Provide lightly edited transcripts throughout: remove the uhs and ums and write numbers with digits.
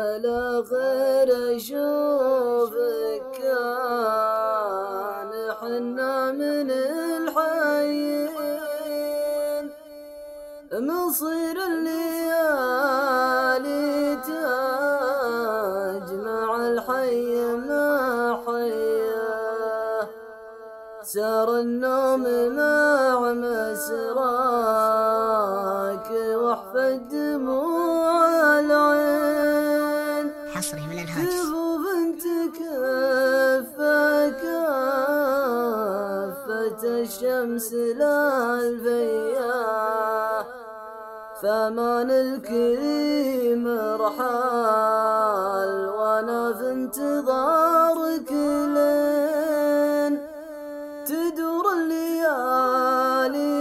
على خير أشوفك كان حنا من الحيين مصير الليالي تجمع الحي ما حياه سار النوم مع مسراك واحفى دموع العين حصري من الهاجس تغوب انت كفك كفة الشمس للفياه فمان الكريم رحال وانا في انتظارك لين تدور الليالي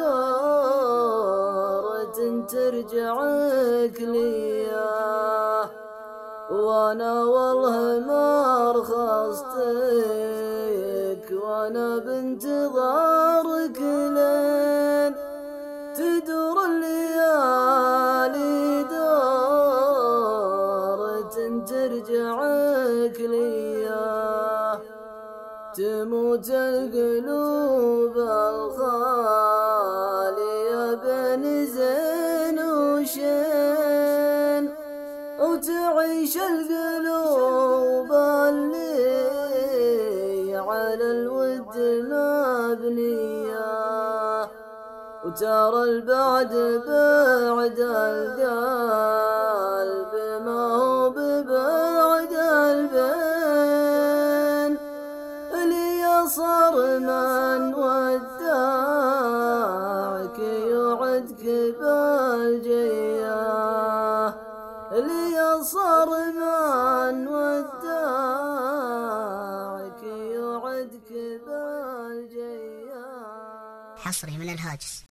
دورة ترجعك لياه وانا والله ما رخصتك وانا بانتظارك لين تدور الليالي دورة ترجعك لياه تموت القلوب الخالية بين زين وشين وتعيش القلوب اللي على الود مبنية وترى البعد بعد القلب ما هو ببعد البين اللي صار من وداعك يوعدك بالجياه اللي صار من وداعك يوعدك بالجياه حصري من الهاجس.